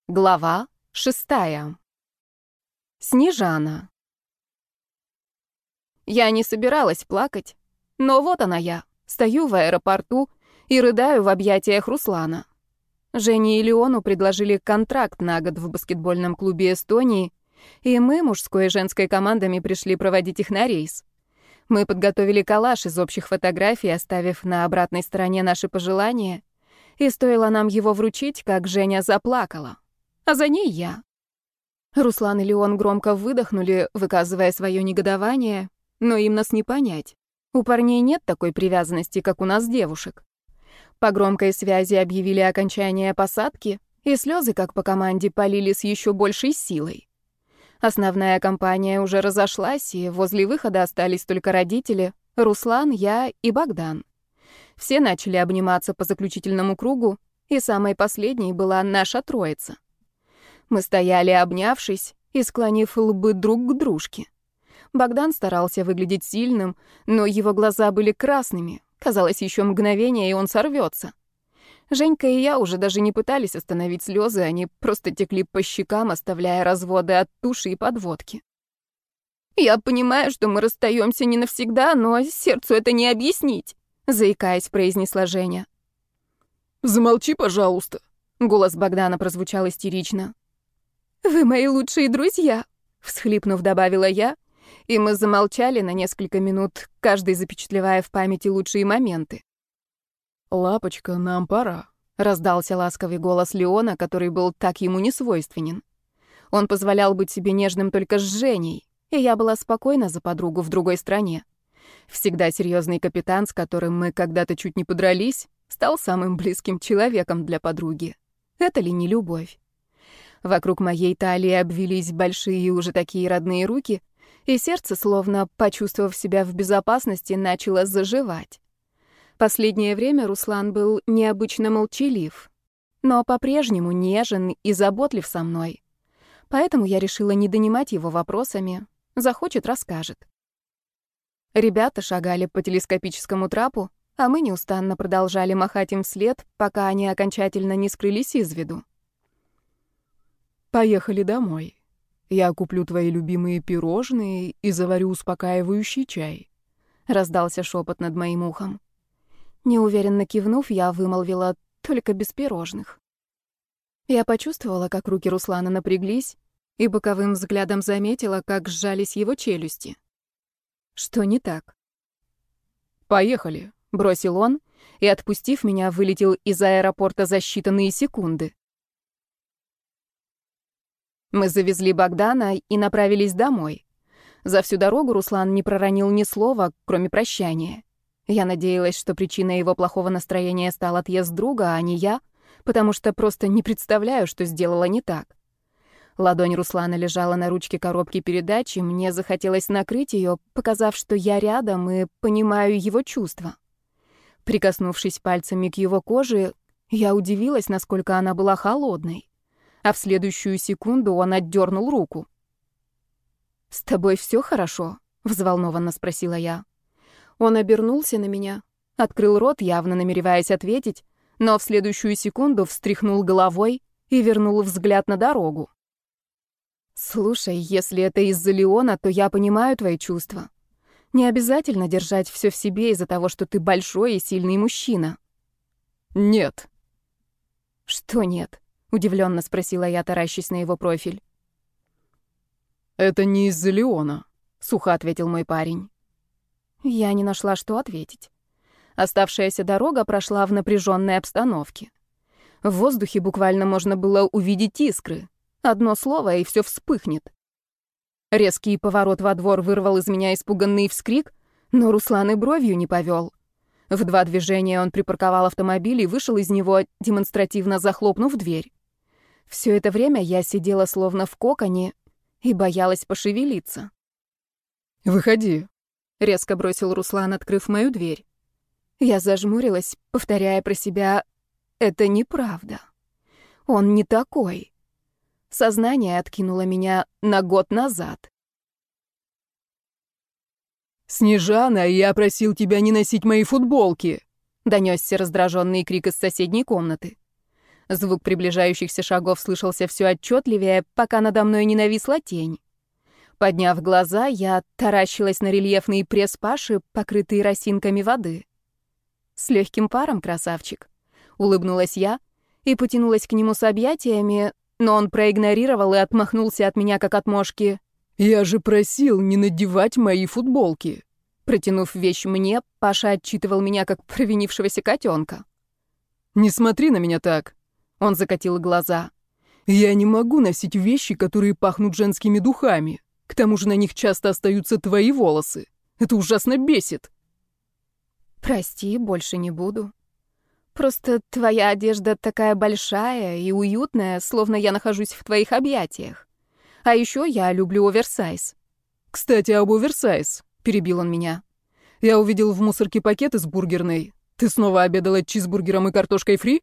Глава 6. Снежана. Я не собиралась плакать, но вот она я, стою в аэропорту и рыдаю в объятиях Руслана. Жене и Леону предложили контракт на год в баскетбольном клубе Эстонии, и мы, мужской и женской командами, пришли проводить их на рейс. Мы подготовили коллаж из общих фотографий, оставив на обратной стороне наши пожелания, и стоило нам его вручить, как Женя заплакала. А за ней я. Руслан и Леон громко выдохнули, выказывая свое негодование, но им нас не понять. У парней нет такой привязанности, как у нас девушек. По громкой связи объявили окончание посадки, и слезы, как по команде, полили с еще большей силой. Основная компания уже разошлась, и возле выхода остались только родители, Руслан, я и Богдан. Все начали обниматься по заключительному кругу, и самой последней была наша троица. Мы стояли, обнявшись и склонив лбы друг к дружке. Богдан старался выглядеть сильным, но его глаза были красными. Казалось, еще мгновение, и он сорвется. Женька и я уже даже не пытались остановить слезы, они просто текли по щекам, оставляя разводы от туши и подводки. «Я понимаю, что мы расстаемся не навсегда, но сердцу это не объяснить», — заикаясь, произнесла Женя. «Замолчи, пожалуйста», — голос Богдана прозвучал истерично. «Вы мои лучшие друзья», — всхлипнув, добавила я, и мы замолчали на несколько минут, каждый запечатлевая в памяти лучшие моменты. «Лапочка, нам пора», — раздался ласковый голос Леона, который был так ему несвойственен. Он позволял быть себе нежным только с Женей, и я была спокойна за подругу в другой стране. Всегда серьезный капитан, с которым мы когда-то чуть не подрались, стал самым близким человеком для подруги. Это ли не любовь? Вокруг моей талии обвились большие уже такие родные руки, и сердце, словно почувствовав себя в безопасности, начало заживать. Последнее время Руслан был необычно молчалив, но по-прежнему нежен и заботлив со мной. Поэтому я решила не донимать его вопросами. Захочет — расскажет. Ребята шагали по телескопическому трапу, а мы неустанно продолжали махать им вслед, пока они окончательно не скрылись из виду. «Поехали домой. Я куплю твои любимые пирожные и заварю успокаивающий чай», — раздался шепот над моим ухом. Неуверенно кивнув, я вымолвила: «Только без пирожных». Я почувствовала, как руки Руслана напряглись, и боковым взглядом заметила, как сжались его челюсти. Что не так? «Поехали», — бросил он, и, отпустив меня, вылетел из аэропорта за считанные секунды. Мы завезли Богдана и направились домой. За всю дорогу Руслан не проронил ни слова, кроме прощания. Я надеялась, что причиной его плохого настроения стал отъезд друга, а не я, потому что просто не представляю, что сделала не так. Ладонь Руслана лежала на ручке коробки передач, и мне захотелось накрыть ее, показав, что я рядом и понимаю его чувства. Прикоснувшись пальцами к его коже, я удивилась, насколько она была холодной. А в следующую секунду он отдернул руку. «С тобой все хорошо?» — взволнованно спросила я. Он обернулся на меня, открыл рот, явно намереваясь ответить, но в следующую секунду встряхнул головой и вернул взгляд на дорогу. «Слушай, если это из-за Леона, то я понимаю твои чувства. Не обязательно держать все в себе из-за того, что ты большой и сильный мужчина». «Нет». «Что нет?» — удивленно спросила я, таращась на его профиль. «Это не из-за Леона», — сухо ответил мой парень. Я не нашла, что ответить. Оставшаяся дорога прошла в напряженной обстановке. В воздухе буквально можно было увидеть искры. Одно слово, и все вспыхнет. Резкий поворот во двор вырвал из меня испуганный вскрик, но Руслан и бровью не повел. В два движения он припарковал автомобиль и вышел из него, демонстративно захлопнув дверь. Все это время я сидела словно в коконе и боялась пошевелиться. «Выходи», — резко бросил Руслан, открыв мою дверь. Я зажмурилась, повторяя про себя: «Это неправда. Он не такой». Сознание откинуло меня на год назад. «Снежана, я просил тебя не носить мои футболки!» — донесся раздраженный крик из соседней комнаты. Звук приближающихся шагов слышался все отчетливее, пока надо мной не нависла тень. Подняв глаза, я таращилась на рельефный пресс Паши, покрытый росинками воды. «С легким паром, красавчик», — улыбнулась я и потянулась к нему с объятиями, но он проигнорировал и отмахнулся от меня, как от мошки. «Я же просил не надевать мои футболки». Протянув вещь мне, Паша отчитывал меня, как провинившегося котенка. «Не смотри на меня так». Он закатил глаза. «Я не могу носить вещи, которые пахнут женскими духами. К тому же на них часто остаются твои волосы. Это ужасно бесит». «Прости, больше не буду. Просто твоя одежда такая большая и уютная, словно я нахожусь в твоих объятиях. А еще я люблю оверсайз». «Кстати, об оверсайз», — перебил он меня. «Я увидел в мусорке пакет из бургерной. Ты снова обедала чизбургером и картошкой фри?»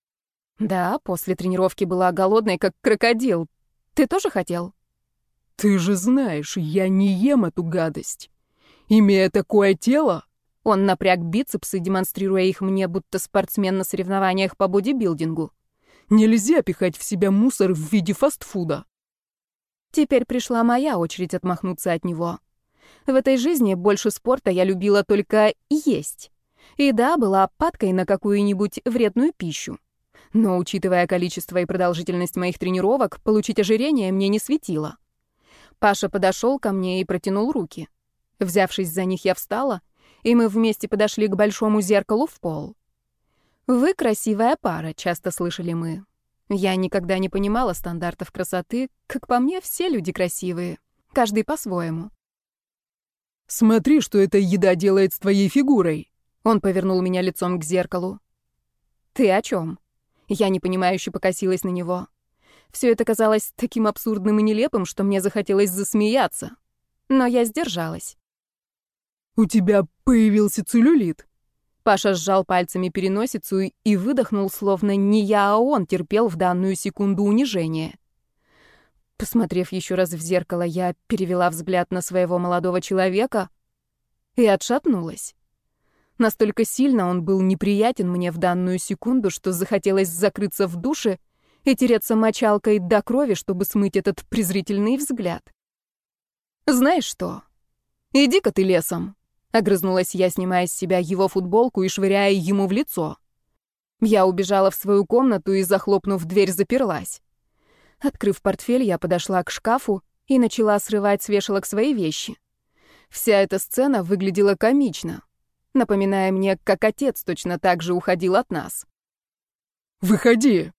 «Да, после тренировки была голодной, как крокодил. Ты тоже хотел?» «Ты же знаешь, я не ем эту гадость. Имея такое тело...» Он напряг бицепсы, демонстрируя их мне, будто спортсмен на соревнованиях по бодибилдингу. «Нельзя пихать в себя мусор в виде фастфуда». Теперь пришла моя очередь отмахнуться от него. В этой жизни больше спорта я любила только есть. И да, была падкой на какую-нибудь вредную пищу. Но, учитывая количество и продолжительность моих тренировок, получить ожирение мне не светило. Паша подошел ко мне и протянул руки. Взявшись за них, я встала, и мы вместе подошли к большому зеркалу в пол. «Вы красивая пара», — часто слышали мы. Я никогда не понимала стандартов красоты. Как по мне, все люди красивые. Каждый по-своему. «Смотри, что эта еда делает с твоей фигурой». Он повернул меня лицом к зеркалу. «Ты о чем?» Я непонимающе покосилась на него. Все это казалось таким абсурдным и нелепым, что мне захотелось засмеяться. Но я сдержалась. «У тебя появился целлюлит». Паша сжал пальцами переносицу и выдохнул, словно не я, а он терпел в данную секунду унижение. Посмотрев еще раз в зеркало, я перевела взгляд на своего молодого человека и отшатнулась. Настолько сильно он был неприятен мне в данную секунду, что захотелось закрыться в душе и тереться мочалкой до крови, чтобы смыть этот презрительный взгляд. «Знаешь что? Иди-ка ты лесом!» — огрызнулась я, снимая с себя его футболку и швыряя ему в лицо. Я убежала в свою комнату и, захлопнув дверь, заперлась. Открыв портфель, я подошла к шкафу и начала срывать с вешалок свои вещи. Вся эта сцена выглядела комично, напоминая мне, как отец точно так же уходил от нас. «Выходи!»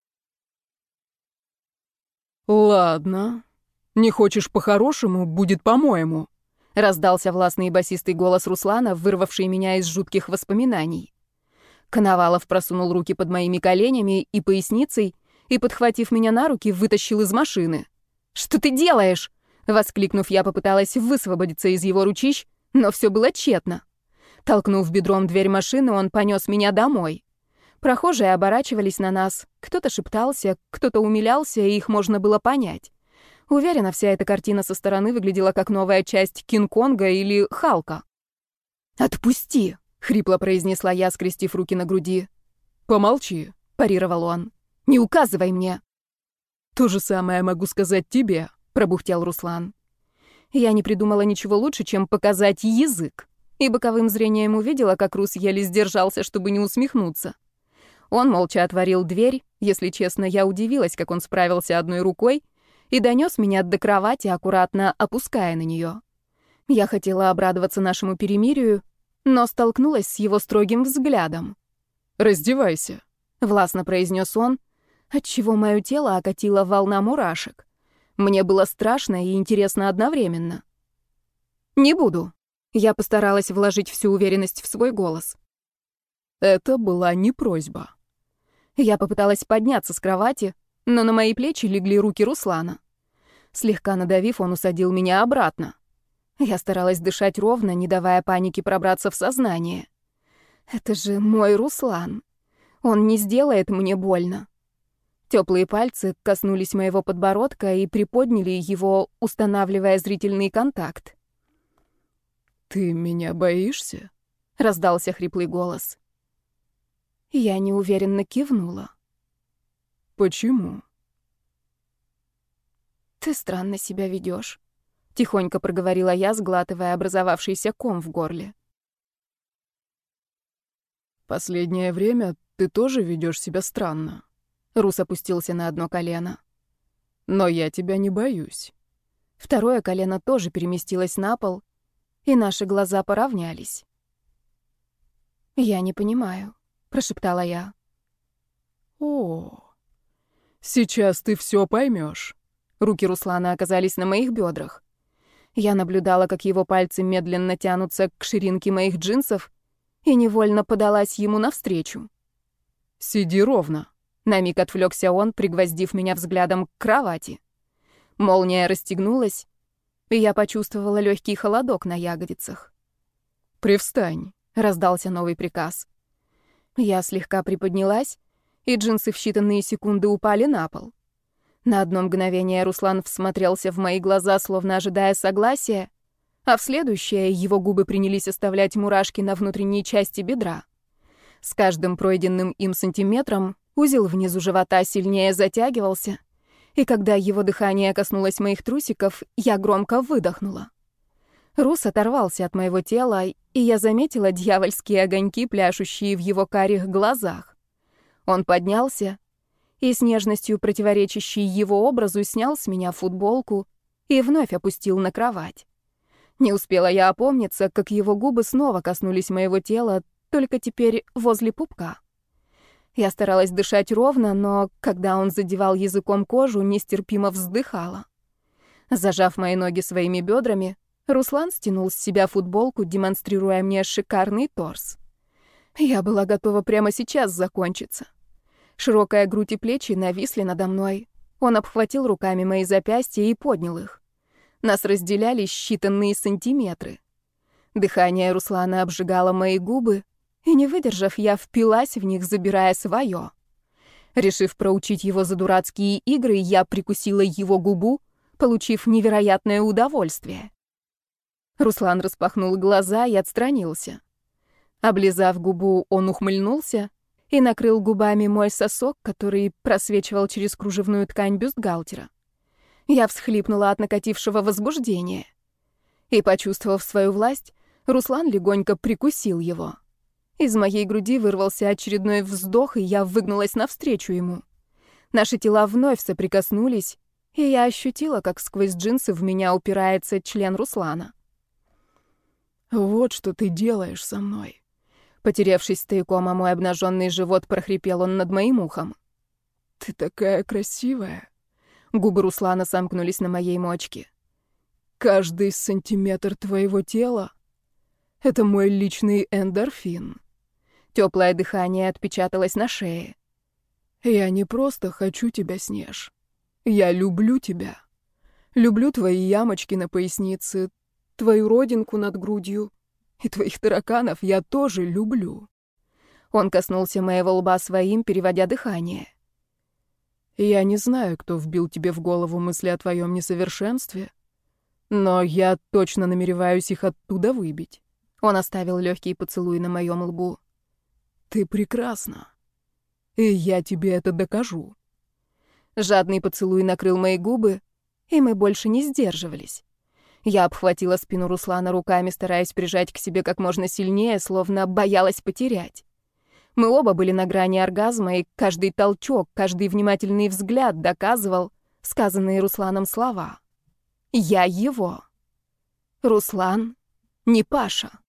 «Ладно. Не хочешь по-хорошему, будет по-моему», — раздался властный и басистый голос Руслана, вырвавший меня из жутких воспоминаний. Коновалов просунул руки под моими коленями и поясницей и, подхватив меня на руки, вытащил из машины. «Что ты делаешь?» — воскликнув, я попыталась высвободиться из его ручищ, но все было тщетно. Толкнув бедром дверь машины, он понес меня домой. Прохожие оборачивались на нас. Кто-то шептался, кто-то умилялся, и их можно было понять. Уверена, вся эта картина со стороны выглядела как новая часть Кинг-Конга или Халка. «Отпусти!» — хрипло произнесла я, скрестив руки на груди. «Помолчи», — парировал он. «Не указывай мне!» «То же самое могу сказать тебе», — пробухтел Руслан. Я не придумала ничего лучше, чем показать язык, и боковым зрением увидела, как Рус еле сдержался, чтобы не усмехнуться. Он молча отворил дверь. Если честно, я удивилась, как он справился одной рукой, и донес меня до кровати, аккуратно опуская на нее. Я хотела обрадоваться нашему перемирию, но столкнулась с его строгим взглядом. «Раздевайся», — властно произнес он, отчего мое тело окатило волна мурашек. Мне было страшно и интересно одновременно. «Не буду». Я постаралась вложить всю уверенность в свой голос. Это была не просьба. Я попыталась подняться с кровати, но на мои плечи легли руки Руслана. Слегка надавив, он усадил меня обратно. Я старалась дышать ровно, не давая панике пробраться в сознание. Это же мой Руслан. Он не сделает мне больно. Теплые пальцы коснулись моего подбородка и приподняли его, устанавливая зрительный контакт. «Ты меня боишься?» — раздался хриплый голос. Я неуверенно кивнула. Почему? Ты странно себя ведешь, тихонько проговорила я, сглатывая образовавшийся ком в горле. Последнее время ты тоже ведешь себя странно. Рус опустился на одно колено. Но я тебя не боюсь. Второе колено тоже переместилось на пол, и наши глаза поравнялись. «Я не понимаю», — прошептала я. О, сейчас ты все поймешь. Руки Руслана оказались на моих бедрах. Я наблюдала, как его пальцы медленно тянутся к ширинке моих джинсов, и невольно подалась ему навстречу. Сиди ровно. На миг отвлекся он, пригвоздив меня взглядом к кровати. Молния расстегнулась, и я почувствовала легкий холодок на ягодицах. Привстань, раздался новый приказ. Я слегка приподнялась, и джинсы в считанные секунды упали на пол. На одно мгновение Руслан всмотрелся в мои глаза, словно ожидая согласия, а в следующее его губы принялись оставлять мурашки на внутренней части бедра. С каждым пройденным им сантиметром узел внизу живота сильнее затягивался, и когда его дыхание коснулось моих трусиков, я громко выдохнула. Рус оторвался от моего тела, и я заметила дьявольские огоньки, пляшущие в его карих глазах. Он поднялся и с нежностью, противоречащей его образу, снял с меня футболку и вновь опустил на кровать. Не успела я опомниться, как его губы снова коснулись моего тела, только теперь возле пупка. Я старалась дышать ровно, но когда он задевал языком кожу, нестерпимо вздыхала. Зажав мои ноги своими бедрами, Руслан стянул с себя футболку, демонстрируя мне шикарный торс. Я была готова прямо сейчас закончиться. Широкая грудь и плечи нависли надо мной. Он обхватил руками мои запястья и поднял их. Нас разделяли считанные сантиметры. Дыхание Руслана обжигало мои губы, и, не выдержав, я впилась в них, забирая своё. Решив проучить его за дурацкие игры, я прикусила его губу, получив невероятное удовольствие. Руслан распахнул глаза и отстранился. Облизав губу, он ухмыльнулся и накрыл губами мой сосок, который просвечивал через кружевную ткань бюстгальтера. Я всхлипнула от накатившего возбуждения. И, почувствовав свою власть, Руслан легонько прикусил его. Из моей груди вырвался очередной вздох, и я выгнулась навстречу ему. Наши тела вновь соприкоснулись, и я ощутила, как сквозь джинсы в меня упирается член Руслана. Вот что ты делаешь со мной. Потеревшись стояком о мой обнаженный живот, прохрипел он над моим ухом. Ты такая красивая. Губы Руслана сомкнулись на моей мочке. Каждый сантиметр твоего тела — это мой личный эндорфин. Теплое дыхание отпечаталось на шее. Я не просто хочу тебя, Снеж. Я люблю тебя. Люблю твои ямочки на пояснице, твою родинку над грудью, и твоих тараканов я тоже люблю. Он коснулся моего лба своим, переводя дыхание. Я не знаю, кто вбил тебе в голову мысли о твоем несовершенстве, но я точно намереваюсь их оттуда выбить. Он оставил легкий поцелуй на моем лбу. Ты прекрасна, и я тебе это докажу. Жадный поцелуй накрыл мои губы, и мы больше не сдерживались. Я обхватила спину Руслана руками, стараясь прижать к себе как можно сильнее, словно боялась потерять. Мы оба были на грани оргазма, и каждый толчок, каждый внимательный взгляд доказывал сказанные Русланом слова. Я его. Руслан не Паша.